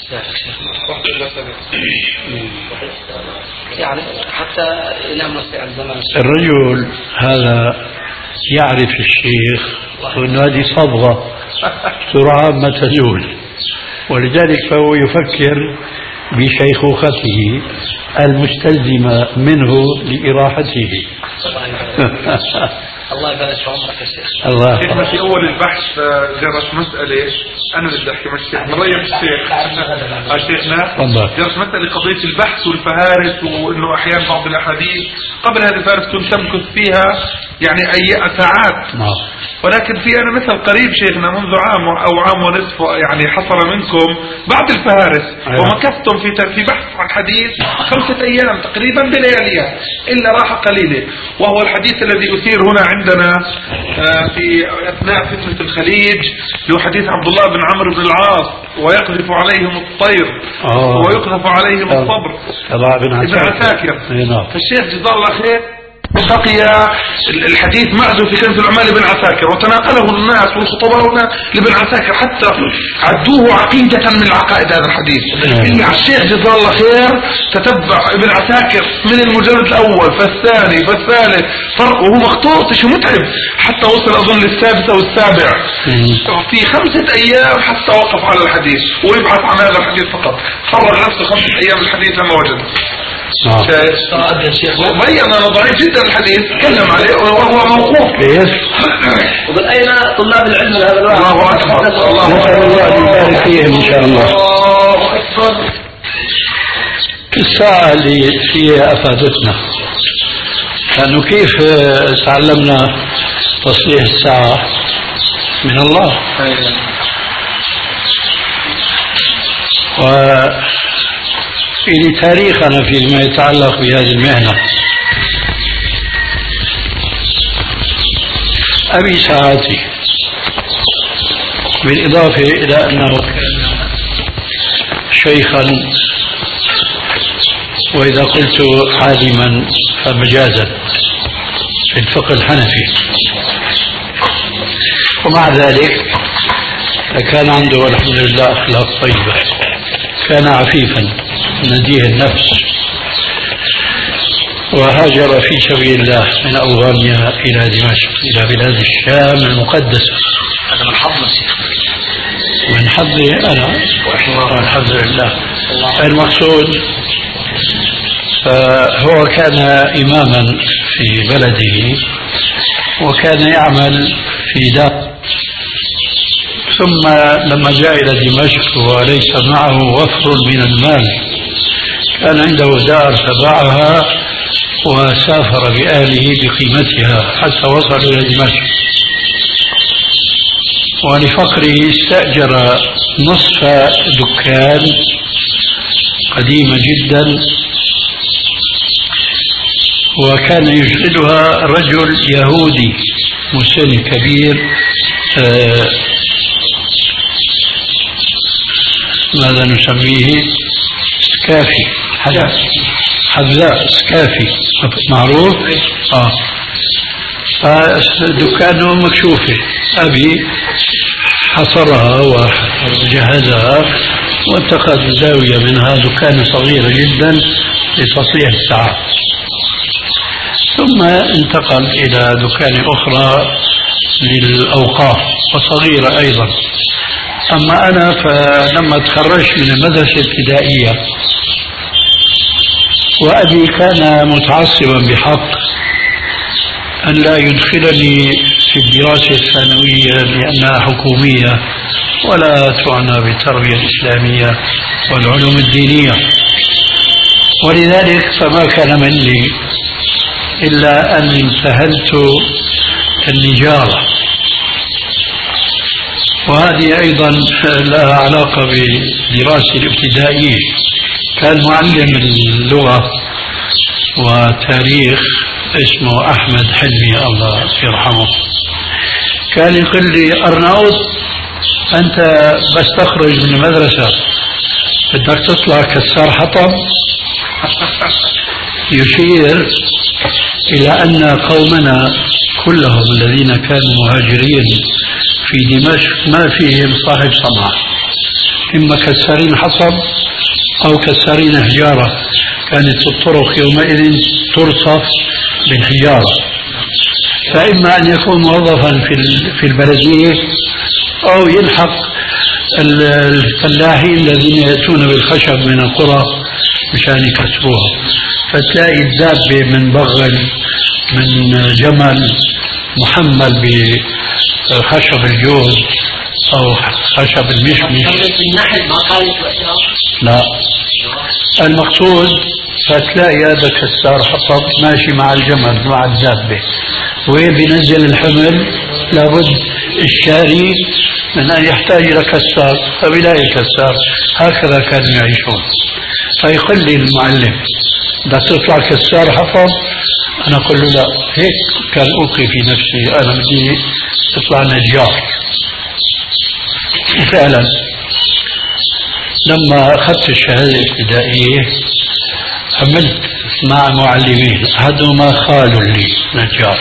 يعني حتى ينام نصيحة الزمان. الرجل هذا يعرف الشيخ وأن هذه صبغة سرعان ما تزول، ولذلك فهو يفكر بشيخوخته المستلزمة منه لإراحته. الله يبارك في عمرك يا شيخ. الله. شيخنا في أول البحث جرت مسألة، أنا اللي أحكي مع الشيخ مريم الشيخ آه شيخنا جرت مسألة قضية البحث والفهارس، وإنه أحيانا بعض الأحاديث قبل هذه الفهارس كنت تمكث فيها يعني أي ساعات. ولكن في أنا مثل قريب شيخنا منذ عام أو عام ونصف يعني حصل منكم بعد الفهارس ومكثتم في في بحث عن حديث خمسة أيام تقريبا بلياليها إلا راحة قليلة، وهو الحديث الذي أثير هنا عندنا في أثناء فتنة الخليج، له حديث عبد الله بن عمرو بن العاص ويقذف عليهم الطير ويقذف عليهم الصبر ابن عساكر. فالشيخ جزاه الله خير بقي الحديث معزو في كنز العمال لابن عساكر، وتناقله الناس والخطباء لابن عساكر حتى عدوه عقيدة من العقائد هذا الحديث. إن الشيخ جزاه الله خير تتبع ابن عساكر من المجلد الأول فالثاني فالثالث فرق، وهو مخطوط شيء متعب حتى وصل أظن للسادس أو السابع في خمسة أيام حتى وقف على الحديث ويبحث عن هذا الحديث فقط، فرغ نفسه خمسة أيام الحديث لما وجده. بين أنه ضعيف جدا الحديث، تكلم عليه وهو موقوف. ومن أين طلاب العلم هذا الواحد؟ الله أكبر. نسأل الله أن يبارك فيهم إن شاء الله. الله أكبر. الساعة اللي فيها أفادتنا، لأنه كيف تعلمنا تصليح الساعة من الله، وفي تاريخ أنا فيما يتعلق بهذه المهنة. أبي ساعاتي، بالإضافة إلى أنه كان شيخا، وإذا قلت عالما فمجازا في الفقه الحنفي، ومع ذلك كان عنده الحمد لله أخلاق طيبة، كان عفيفا نديه النفس، وهاجر في سبيل الله من أوغانيا إلى دمشق إلى بلاد الشام المقدسة. هذا من حظنا من حظي أنا والحمد لله. المقصود فهو كان إماما في بلده وكان يعمل في دار، ثم لما جاء إلى دمشق وليس معه وفر من المال، كان عنده دار فباعها وسافر بأهله بقيمتها حتى وصل إلى دمشق، ولفقره استأجر نصف دكان قديمة جدا، وكان يشغلها رجل يهودي مسن كبير، آه ماذا نسميه، سكافي، حذاء سكافي معروف. اه فدكانه مكشوفة. أبي حصرها وجهزها واتخذ زاوية منها، دكان صغيرة جدا لتصليح الساعات، ثم انتقل إلى دكان أخرى للأوقاف وصغيرة أيضا. أما أنا فلما تخرجت من المدرسة الابتدائية، وأبي كان متعصبا بحق أن لا يدخلني في الدراسة الثانوية لأنها حكومية ولا تعنى بالتربية الإسلامية والعلوم الدينية، ولذلك فما كان مني إلا أن سهلت النجارة، وهذه أيضا لها علاقة بدراستي الابتدائية. كان معلم اللغة وتاريخ اسمه أحمد حلمي الله يرحمه، كان يقول لي أرناؤوط أنت بس تخرج من المدرسة بدك تطلع كسار حطب، يشير إلى أن قومنا كلهم الذين كانوا مهاجرين في دمشق ما فيهم صاحب صنعة، إما كسارين حطب أو كسارين حجارة، كانت الطرق يومئذ ترصف بالحجارة، فإما أن يكون موظفا في البلدية أو يلحق الفلاحين الذين يأتون بالخشب من القرى مشان يكسروها، فتلاقي الدابة من بغل من جمل محمل بخشب الجوز أو خشب المشمش. لا، المقصود فتلاقي هذا كسار حطب ماشي مع الجمل مع الدابة، وين بينزل الحمل لابد الشاري من أن يحتاج إلى كسار فبيلاقي كسار. هكذا كانوا يعيشون. فيقول لي المعلم بدك تطلع كسار حطب؟ أنا أقول له لا، هيك كان ألقي في نفسي أنا بدي أطلع نجار. وفعلا لما أخذت الشهادة الابتدائية عملت مع معلمين، أحدهما خال لي نجار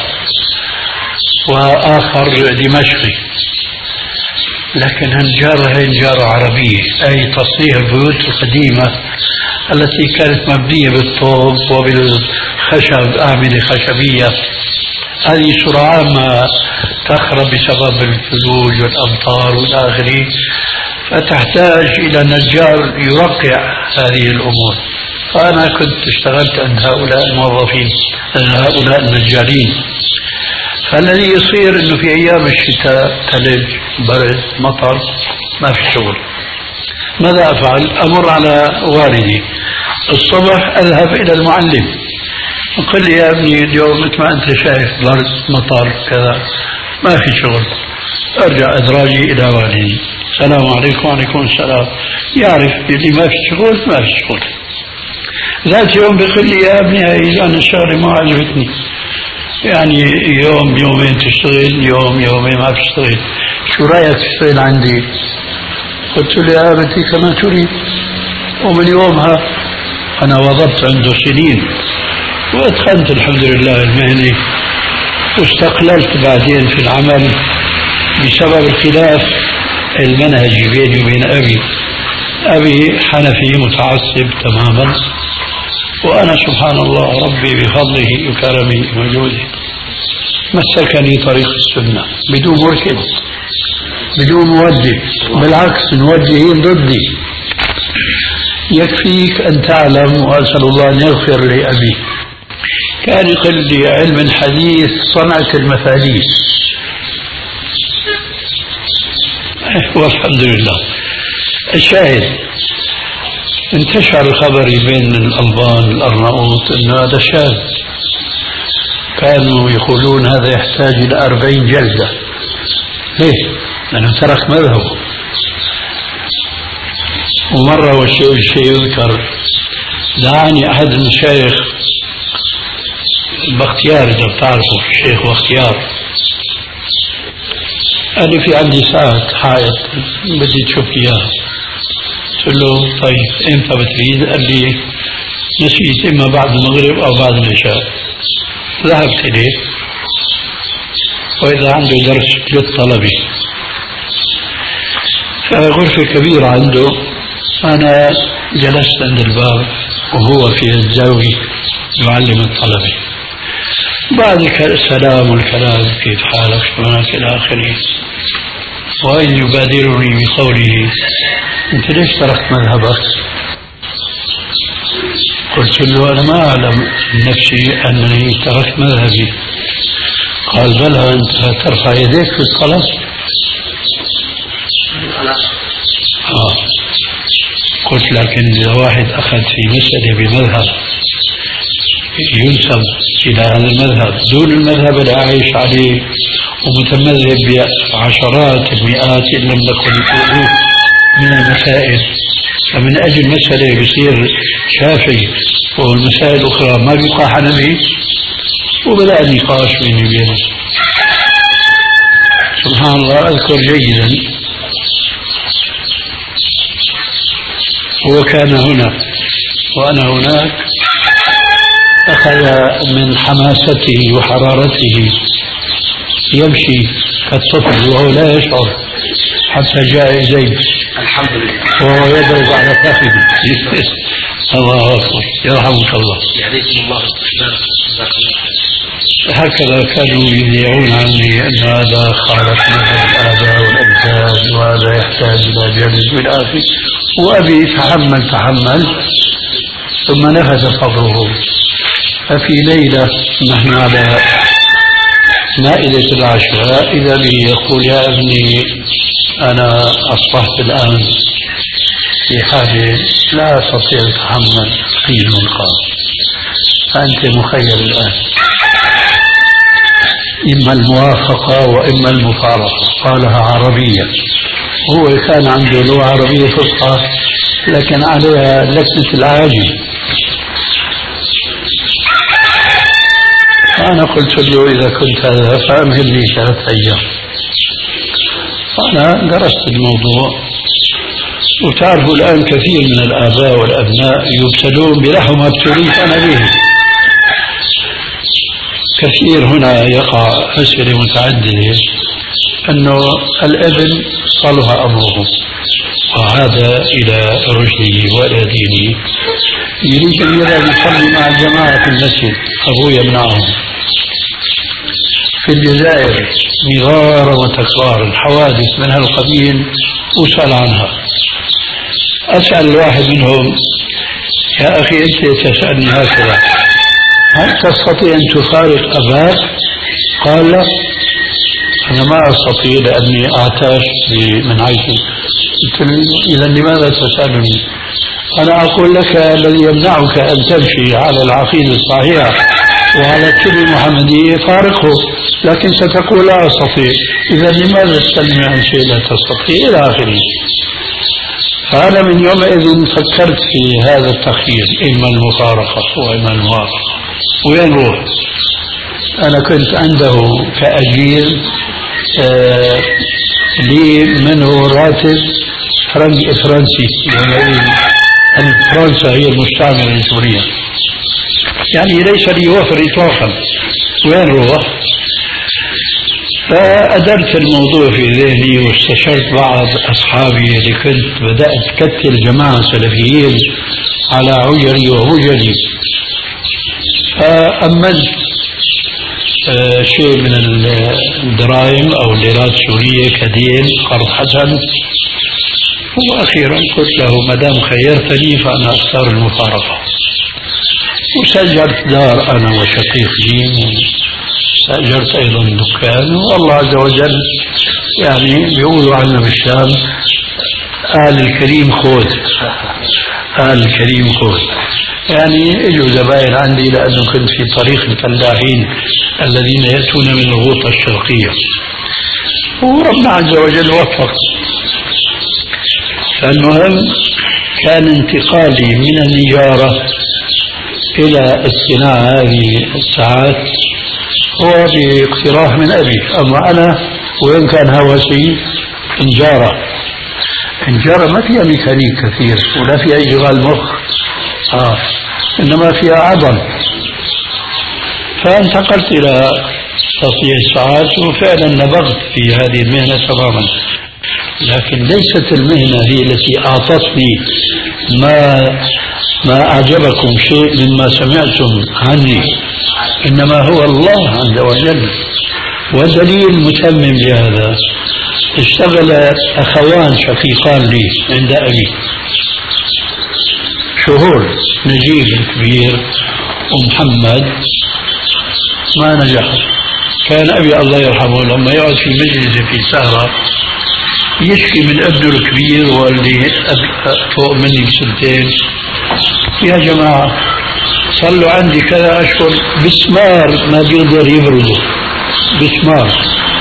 وآخر دمشقي، لكن هالنجارة هي نجارة عربية، أي تصنيع البيوت القديمة التي كانت مبنية بالطوب وبالخشب، أعمدة خشبية. هذه سرعان ما تخرب بسبب الثلوج والأمطار والآخرين، فتحتاج إلى نجار يرقع هذه الأمور. فأنا كنت اشتغلت عند هؤلاء الموظفين، عند هؤلاء النجارين. فالذي يصير أنه في أيام الشتاء ثلج، برد، مطر، ما في شغل. ماذا أفعل؟ أمر على والدي الصبح أذهب إلى المعلم يقول لي يا ابني اليوم مثل ما أنت شايف برد مطر كذا ما في شغل. أرجع أدراجي إلى والدي، السلام عليكم. وعليكم السلام. يعرف اللي ما في شغل ما في شغل. ذات يوم بيقول لي يا ابني هاي أنا الشغلة ما عجبتني، يعني يوم يومين تشتغل، يوم يومين ما تشتغل، شو رأيك تشتغل عندي؟ قلت له يا أبتي كما تريد. ومن يومها أنا وظبت عنده سنين وأتقنت الحمد لله المهنة، واستقللت بعدين في العمل بسبب الخلاف المنهجي بيني وبين أبي. أبي حنفي متعصب تماما، وأنا سبحان الله ربي بفضله وكرمه وجوده مسكني طريق السنة بدون مركب بدون موجه، بالعكس موجهين ضدي. يكفيك أن تعلم، وأسأل الله أن يغفر لأبي، كان يقول لي علم الحديث صنعة المفاليس. والحمد لله. الشاهد انتشر الخبر بين الألبان الأرناؤوط أن هذا شاذ، كانوا يقولون هذا يحتاج إلى أربعين جلدة. ليه؟ لأنه ترك مذهبه. ومرة والشيء الشيء يذكر، دعاني أحد المشايخ بختيار، إذا بتعرفوا الشيخ بختيار، قال لي في عندي ساعة حائط بدي تشوف إياها. قلت له طيب إمتى بتريد؟ قال لي نسيت، إما بعد المغرب أو بعد العشاء. ذهبت إليه وإذا عنده درس للطلبة، غرفة كبيرة عنده، أنا جلست عند الباب وهو في الزاوية يعلم الطلبة. بعد السلام والكلام كيف حالك شلونك إلى آخره، وإذ يبادرني بقوله أنت ليش تركت مذهبك؟ قلت له أنا ما أعلم نفسي أنني تركت مذهبي. قال بلى أنت ترفع يديك في الصلاة. آه. قلت لكن إذا واحد أخذ في مسألة بمذهب ينسب إلى هذا المذهب دون المذهب اللي عايش عليه ومتمذهب بعشرات المئات إن لم نكن الألوف من المسائل، فمن أجل مسألة بيصير شافعي والمسائل الأخرى ما بيقع حنفي، وبدأ النقاش بيني وبينه. سبحان الله. أذكر جيدا هو كان هنا وأنا هناك، أخذ من حماسته وحرارته يمشي كالطفل وهو لا يشعر حتى جاء زيد الحمد لله وهو يضرب على فخذه. الله أكبر، يرحمك الله. يعطيكم الله الخير. هكذا كانوا يذيعون عني أن هذا خالف مذهب الآباء والأجداد وهذا يحتاج إلى جلد بالآخر. وأبي تحمل تحمل ثم نفذ صبره. ففي ليلة نحن على مائدة العشاء إذا به يقول يا ابني أنا أصبحت الآن في حالة لا أستطيع أتحمل قيل والقال، فأنت مخير الآن، إما الموافقة وإما المفارقة، قالها عربية. هو كان عنده لغة عربية فصحى لكن عليها لكنة العاجم. فأنا قلت له إذا كنت هذا فأمهل لي ثلاثة أيام. أنا درست الموضوع، وتعرفوا الآن كثير من الآباء والأبناء يبتلون بنحو ما ابتليت أنا به. كثير هنا يقع أسئلة متعددة أنه الابن صلح أمره وعاد إلى رشده وإلى دينه، يريد أن يذهب يصلي مع الجماعة في المسجد، أبوه يمنعه. في الجزائر مرارا وتكرارا حوادث من هالقبيل أسأل عنها. أسأل الواحد منهم: يا أخي أنت تسألني هكذا، هل تستطيع أن تفارق أباك؟ قال: لا، أنا ما أستطيع لأني أعتاش من عيش. قلت: إذا لماذا تسألني؟ أنا أقول لك الذي يمنعك أن تمشي على العقيدة الصحيحة وعلى التبع المحمدية فارقه، لكن ستقول لا أستطيع. إذا لماذا تسألني عن شيء لا تستطيع؟ إلى آخره. فأنا من يومئذ فكرت في هذا التخيير، إما المفارقة وإما الموافقة. وين روح؟ أنا كنت عنده كأجير آه لي منه راتب فرنسي فرنسي يعني فرنسا هي المستعمرة لسوريا، يعني ليس لي وفر إطلاقا. وين روح؟ فأدرت الموضوع في ذهني واستشرت بعض أصحابي اللي كنت بدأت كتل جماعة سلفيين على عجري وهجري، فأملت آه شيء من الدراهم أو الليرات السورية كدين قرض حسن. وأخيرا قلت له: ما دام خيرتني فأنا أختار المفارقة. وسجلت دار أنا وشقيق لي، سأجرت أيضا دكان، والله عز وجل يعني بيقولوا عنا بالشام: آل الكريم خوذ، آل الكريم خوذ. يعني اجوا زبائن عندي لأنه كنت في طريق الفلاحين الذين يأتون من الغوطة الشرقية، وربنا عز وجل وفق. فالمهم كان انتقالي من النجارة إلى الصناعة هذه الساعات هو باقتراح من أبي. أما أنا وين كان هوسي؟ نجارة. نجارة ما فيها ميكانيك كثير ولا فيها إشغال مخ، آه. إنما فيها عضل. فانتقلت إلى تصنيع الساعات وفعلا نبغت في هذه المهنة تماما، لكن ليست المهنة هي التي أعطتني ما ما أعجبكم شيء مما سمعتم عني، إنما هو الله عز وجل. ودليل متمم لهذا: اشتغل أخوان شقيقان لي عند أبي شهور، نجيب الكبير ومحمد، ما نجح. كان أبي الله يرحمه لما يقعد في مجلس في سهرة يشكي من ابنه الكبير واللي فوق مني بسنتين: يا جماعة صلوا عندي كذا أشهر بسمار ما بيقدر يبرده، بسمار.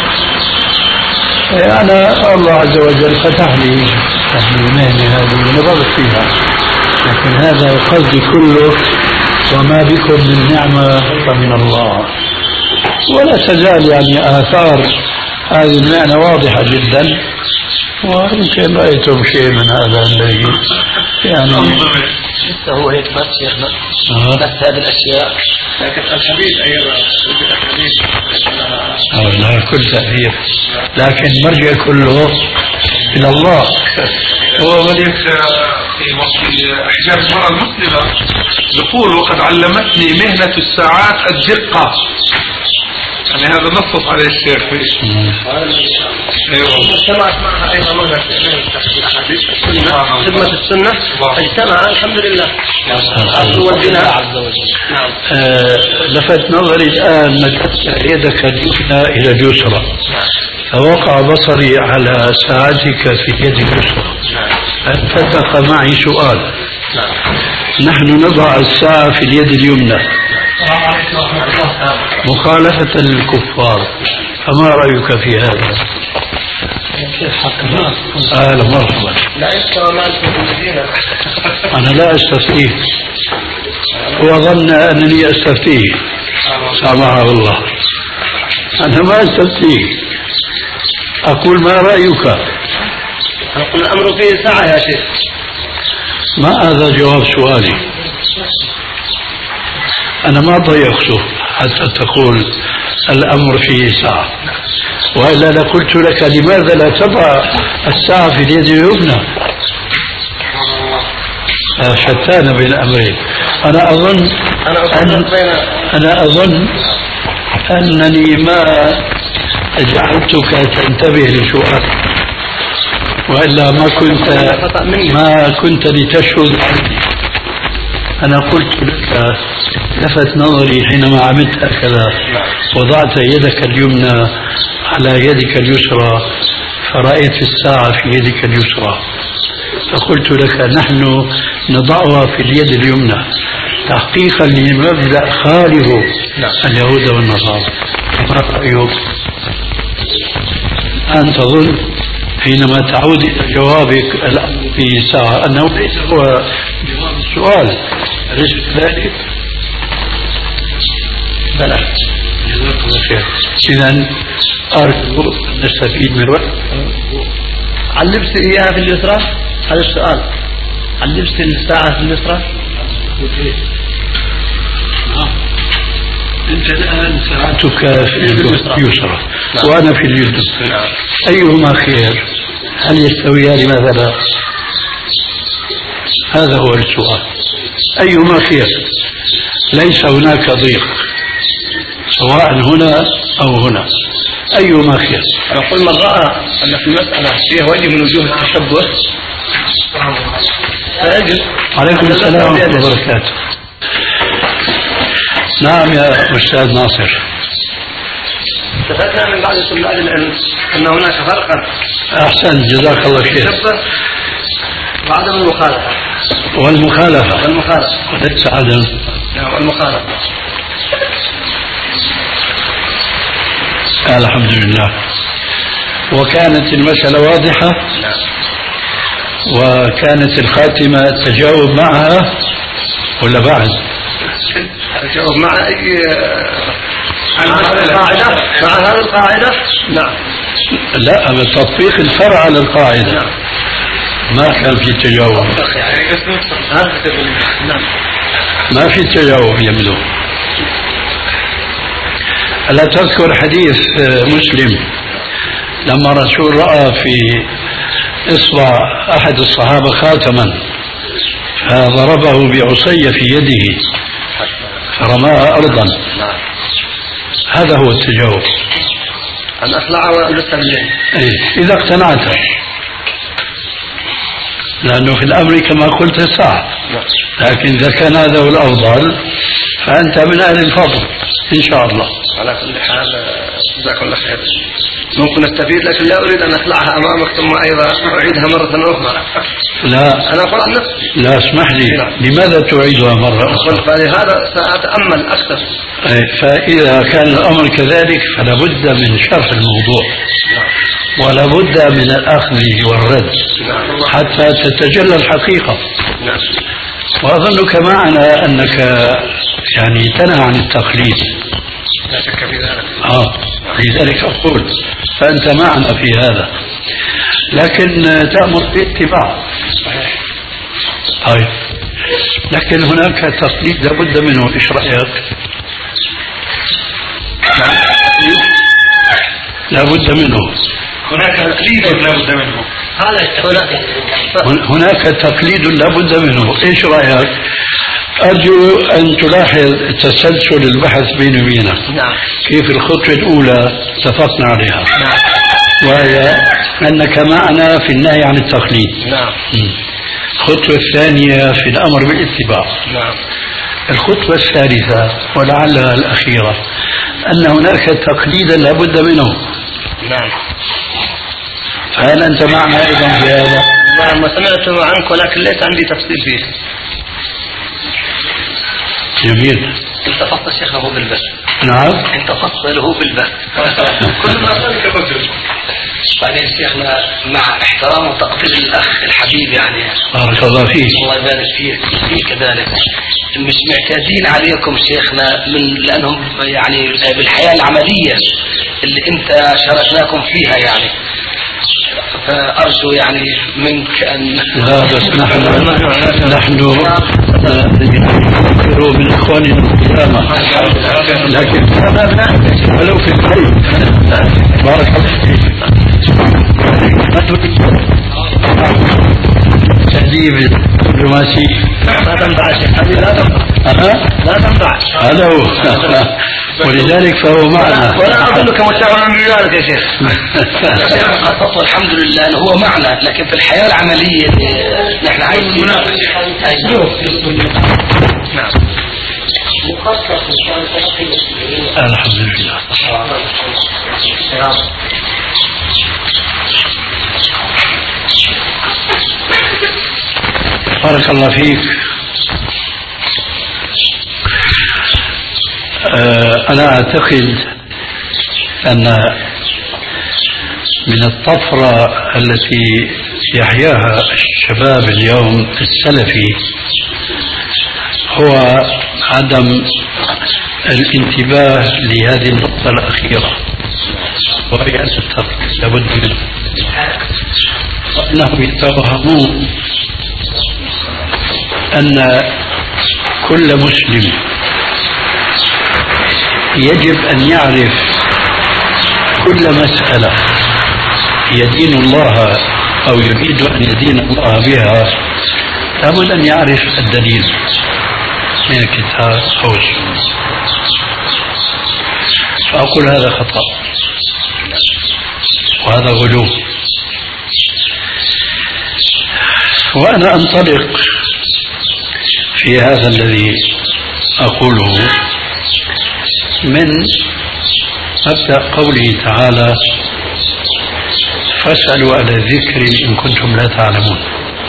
أنا الله عز وجل فتح لي المهنة هذه ونبغت فيها، لكن هذا قصدي كله، وما بكم من نعمة فمن الله. ولا تزال يعني آثار هذه المعنى واضحة جدا، ويمكن رأيتم شيء من هذا الذي يعني لسه هو هيك بس شيخنا بس هذه الأشياء، لكن الحديث أيضا الحديث لا كل تأثير، لكن مرجع كله إلى الله. هو وليك في أحجاب المرأة المسلمة يقول: وقد علمتني مهنة الساعات الدقة. يعني هذا نصص عليه الشيخ. ايوه اجتمعت معها ايضا مهنة الاحاديث السنة، خدمة السنة، اجتمع الحمد لله والبناء عز وجل. نعم. آه لفت نظري الآن مددت يدك اليمنى إلى اليسرى، فوقع بصري على ساعتك في يد اليسرى، فاتفق معي سؤال. نحن نضع الساعة في اليد اليمنى، مخالفة للكفار، فما رأيك في هذا؟ أهلا مرحبا. لا يستوى مالك في المدينة. أنا لا أستفتيه، هو ظن أنني أستفتيه، سامحه الله. أنا ما أستفتيه، أقول ما رأيك؟ أقول الأمر فيه ساعة يا شيخ. ما هذا جواب سؤالي، أنا ما ضيقته حتى تقول الأمر فيه ساعة، وإلا لقلت لك لماذا لا تضع الساعة في اليد اليمنى؟ شتان بين الأمرين. أنا أظن أن أنا أظن أنني ما جعلتك تنتبه لسؤال، وإلا ما كنت ما كنت لتشهد عني. أنا قلت لك، لفت نظري حينما عملت هكذا، وضعت يدك اليمنى على يدك اليسرى فرأيت الساعة في يدك اليسرى، فقلت لك نحن نضعها في اليد اليمنى تحقيقا لمبدأ خالف اليهود والنصارى. ما رأيك؟ أنت تظن حينما تعود إلى جوابك الأمر في ساعة أنه ليس هو جواب السؤال، أليس كذلك؟ بلى، جزاك الله خير. إذا أرجو أن نستفيد من وقت. علبت إياها في اليسرى؟ هذا السؤال. علبت الساعة في اليسرى؟ نعم. أنت الآن ساعتك في اليسرى وأنا في اليمنى، أيهما خير؟ هل يستويان مثلا؟ هذا هو السؤال، أيهما خير؟ ليس هناك ضيق سواء هنا أو هنا، أيهما خير؟ أقول من رأى أن في المسألة فيها وجه من وجوه التشبه فيجب. عليكم السلام ورحمة الله وبركاته. نعم يا أستاذ ناصر. استفدنا من بعض طلاب العلم أن هناك فرقا. أحسن، جزاك الله خير. وعدم المخالفة. والمخالفة. والمخالفة. وليس عدم. نعم والمخالفة. الحمد لله. وكانت المسألة واضحة. نعم. وكانت الخاتمة تجاوب معها ولا بعد؟ تجاوب مع أي مع هذه القاعدة مع هذه القاعدة نعم. لا، من تطبيق الفرع على القاعدة. نعم. ما كان في تجاوب. نعم. ما في تجاوب يملو. ألا تذكر حديث مسلم لما رسول رأى في إصبع أحد الصحابة خاتما فضربه بعصي في يده فرماها أرضا؟ هذا هو التجاوب. أن أخلع وألبس الجن. إيه، إذا اقتنعت، لأنه في الأمر كما قلت ساعة، لكن إذا كان هذا هو الأفضل فأنت من أهل الفضل إن شاء الله. على كل حال جزاك الله خير، ممكن نستفيد، لكن لا أريد أن أخلعها أمامك ثم أيضا أعيدها مرة أخرى. لا، أنا أقول عن نفسي. لا اسمح لي. لماذا تعيدها مرة أخرى؟ فلهذا سأتأمل أكثر. فإذا كان الأمر كذلك فلا بد من شرح الموضوع ولا بد من الأخذ والرد حتى تتجلى الحقيقة. وأظنك معنا أنك يعني تنهى عن التقليد. لا شك في ذلك. آه لذلك أقول فأنت معنا في هذا، لكن تأمر باتباع. طيب، لكن هناك تقليد لابد منه، إيش رأيك؟ لابد منه. هناك تقليد لابد منه. هناك تقليد لابد منه، إيش رأيك؟ أرجو أن تلاحظ تسلسل البحث بيني وبينك. نعم. كيف الخطوة الأولى اتفقنا عليها. نعم. وهي أنك معنا في النهي عن التقليد. نعم. الخطوة الثانية في الأمر بالاتباع. نعم. الخطوة الثالثة ولعلها الأخيرة أن هناك تقليدا لابد منه. نعم. فهل أنت معنا أيضا في هذا؟ نعم، ما سمعته عنك ولكن ليس عندي تفصيل فيه. جميل. التقطت الشيخ أبو بالبس. نعم. انت تصله بالبث. كل ما ذلك الرجل. بعدين شيخنا مع احترام وتقدير الاخ الحبيب يعني بارك الله فيك. الله يبارك فيك فيك كذلك. مش معتادين عليكم شيخنا من لانهم يعني بالحياه العمليه اللي انت شاركناكم فيها يعني، فارجو يعني منك ان لا بس نحن نحن نذكر من اخواننا القدامى، لكن ولو في الخير. بارك الله فيك. تهذيب الدبلوماسي لا تنفع شيخ، لا تنفع لا تنفع. هذا هو. ولذلك فهو معنا. ولا اظنك متابعا من ذلك يا شيخ. خطط الحمد لله انه هو معنا، لكن في الحياه العمليه نحن عايشين. نعم. الحمد لله. بارك الله فيك. أنا أعتقد أن من الطفرة التي يحياها الشباب اليوم السلفي هو عدم الانتباه لهذه النقطة الأخيرة، وهي أن الترك لابد منه، وأنهم يتوهمون أن كل مسلم يجب أن يعرف كل مسألة يدين الله أو يريد أن يدين الله بها، لابد أن يعرف الدليل من الكتاب أو السنة. فأقول هذا خطأ وهذا غلو. وأنا أنطلق في هذا الذي أقوله من مبدأ قوله تعالى: فاسألوا أهل الذكر إن كنتم لا تعلمون.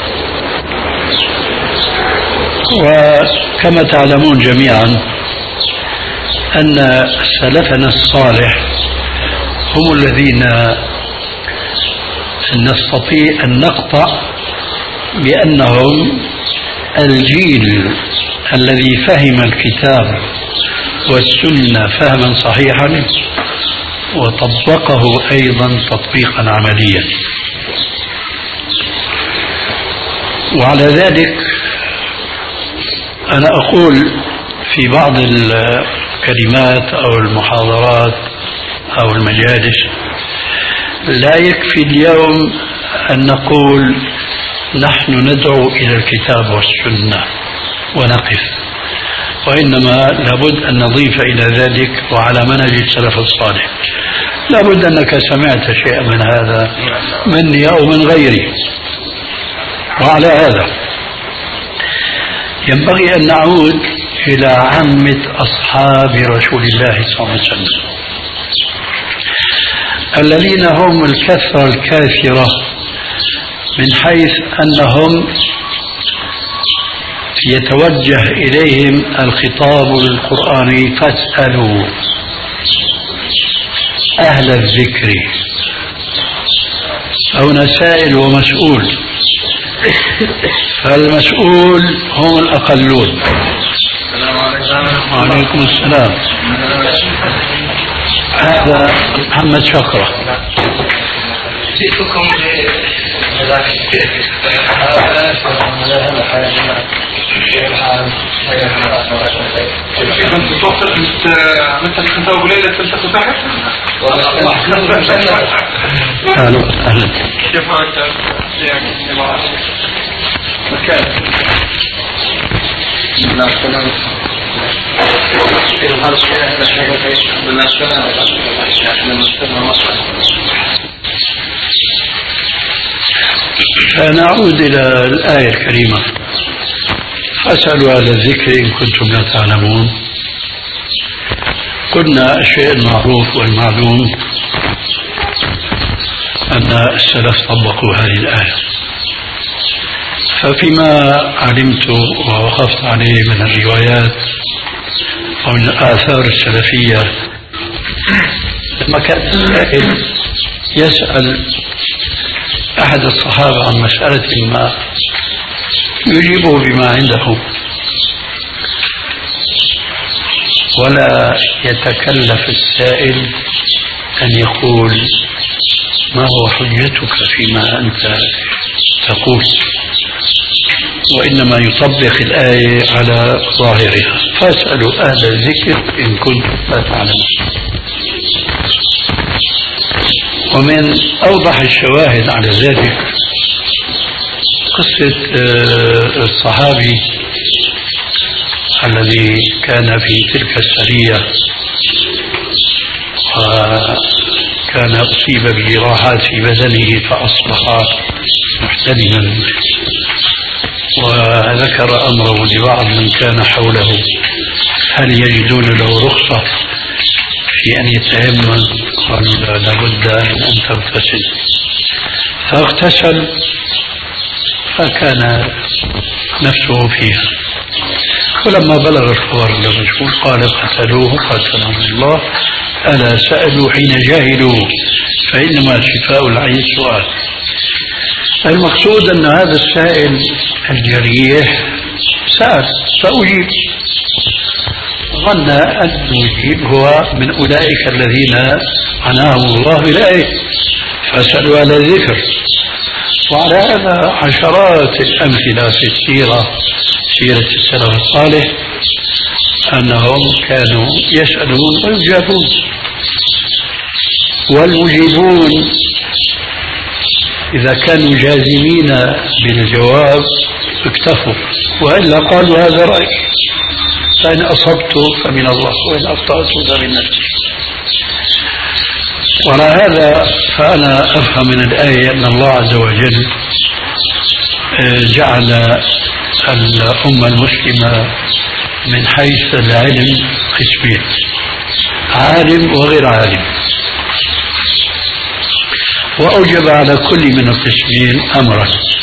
وكما تعلمون جميعا أن سلفنا الصالح هم الذين نستطيع أن نقطع بأنهم الجيل الذي فهم الكتاب والسنة فهما صحيحا وطبقه أيضا تطبيقا عمليا. وعلى ذلك أنا أقول في بعض الكلمات أو المحاضرات أو المجالس: لا يكفي اليوم أن نقول نحن ندعو إلى الكتاب والسنة ونقف، وإنما لابد أن نضيف إلى ذلك وعلى منهج السلف الصالح. لابد أنك سمعت شيئا من هذا مني أو من غيري. وعلى هذا ينبغي أن نعود إلى عامة أصحاب رسول الله صلى الله عليه وسلم الذين هم الكثرة الكافرة، من حيث أنهم يتوجه إليهم الخطاب القرآني: فاسألوا أهل الذكر. هنا سائل ومسؤول، فالمسؤول هم الأقلون. وعليكم السلام. هذا محمد شقرة. جئتكم كنت توصل مثل كنت أقول ليلة تلتقي تحت. أهلا أهلا. كيف أنت؟ مكان. فنعود إلى الآية الكريمة: فاسألوا أهل الذكر إن كنتم لا تعلمون. قلنا الشيء المعروف والمعلوم أن السلف طبقوا هذه الآية، ففيما علمت ووقفت عليه من الروايات ومن الآثار السلفية لما كان السائل يسأل أحد الصحابة عن مسألة ما يجيبه بما عنده ولا يتكلف السائل أن يقول ما هو حجتك فيما أنت تقول، وإنما يطبق الآية على ظاهرها. فاسألوا أهل الذكر إن كنتم لا تعلمون. ومن أوضح الشواهد على ذلك قصة الصحابي الذي كان في تلك السرية وكان أصيب بجراحات في بدنه فأصبح محتلما، وذكر أمره لبعض من كان حوله هل يجدون له رخصة في أن يتيمم؟ قالوا لا، لابد من أن تغتسل. فاغتسل فكان نفسه فيها. ولما بلغ الخبر للرسول قال قتلوه قتلهم الله، ألا سألوا حين جاهلوا فإنما شفاء العين السؤال. المقصود أن هذا السائل الجريح سأل فأجيب، ظن أن المجيب هو من أولئك الذين عناهم الله بالآية فاسألوا أهل الذكر. وعلى هذا عشرات الأمثلة في السيرة، سيرة السلف الصالح، أنهم كانوا يسألون ويجابون، والمجيبون إذا كانوا جازمين بالجواب اكتفوا، وإلا قالوا هذا رأي، فإن أصبت فمن الله وإن أخطأت فمن نفسي. وعلى هذا فأنا أفهم من الآية أن الله عز وجل جعل الأمة المسلمة من حيث العلم قسمين: عالم وغير عالم، وأوجب على كل من القسمين أمرا.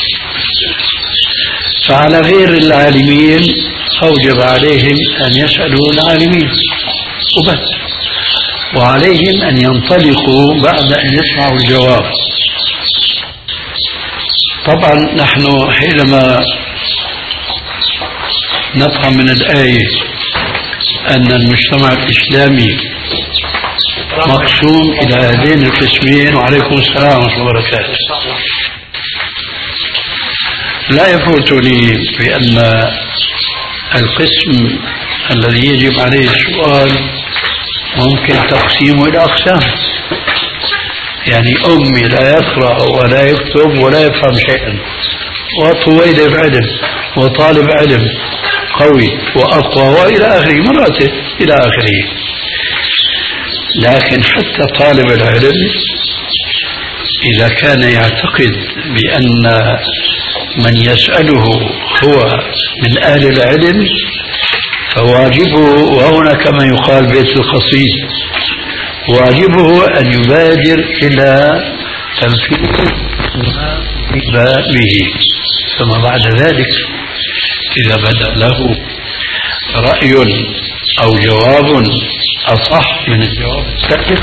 فعلى غير العالمين أوجب عليهم أن يسألوا العالمين وبس، وعليهم أن ينطلقوا بعد أن يسمعوا الجواب. طبعا نحن حينما نفهم من الآية أن المجتمع الإسلامي مقسوم إلى هذين القسمين، وعليكم السلام ورحمة الله وبركاته، لا يفوتني بأن القسم الذي يجب عليه السؤال ممكن تقسيمه إلى أقسام. يعني أمي لا يقرأ ولا يكتب ولا يفهم شيئا، وطويلب علم وطالب علم قوي وأقوى وإلى آخره، مراتب إلى آخره. لكن حتى طالب العلم إذا كان يعتقد بأن من يسأله هو من أهل العلم فواجبه، وهنا كما يقال بيت القصيد، واجبه أن يبادر إلى تنفيذ ما أجيب به. ثم بعد ذلك إذا بدا له رأي أو جواب أصح من الجواب السابق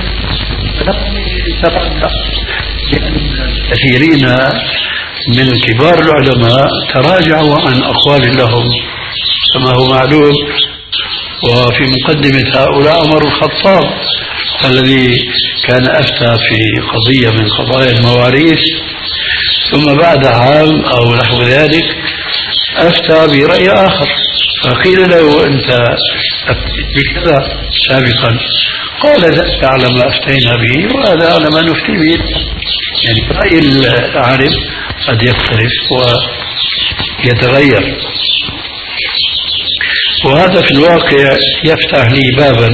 فلا، لأن كثيرين من كبار العلماء تراجعوا عن أقوال لهم كما هو معلوم. وفي مقدمة هؤلاء عمر الخطاب الذي كان أفتى في قضية من قضايا المواريث، ثم بعد عام أو نحو ذلك أفتى برأي آخر، فقيل له أنت أفتيت بكذا سابقا، قال ذلك على ما أفتينا به وهذا على ما نفتي به. يعني رأي العالم قد يختلف ويتغير. وهذا في الواقع يفتح لي بابا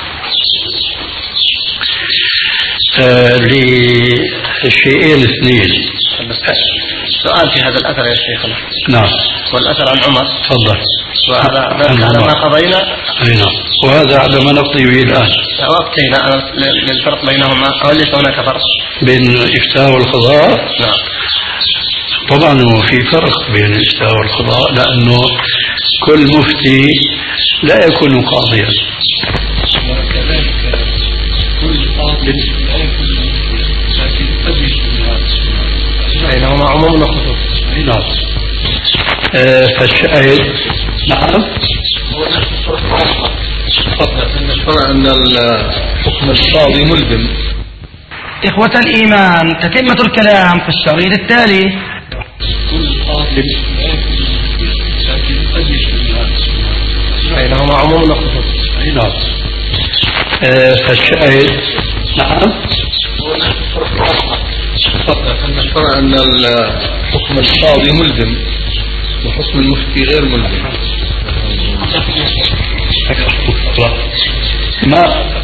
آه للشيئين الاثنين. سؤال في هذا الأثر يا شيخنا. نعم. والأثر عن عمر. تفضل. وهذا على ما قضينا. نعم. وهذا على ما نقضي به الآن. وقتنا للفرق بينهما أو ليس هناك فرق بين الإفتاء والقضاء؟ نعم. طبعا في فرق بين الإفتاء والقضاء، لأنه كل مفتي لا يكون قاضيا، لكن قد يشمل بينهما عموم وخصوص. نعم. فالشاهد نعم أن الحكم القاضي ملزم. إخوة الإيمان، تتمة الكلام في الشريط التالي. كل قاضي لكن قد يشمل بينهما عموم وخصوص. نعم. فالشاهد نعم أن الحكم القاضي ملزم وحكم المفتي غير ملزم. ما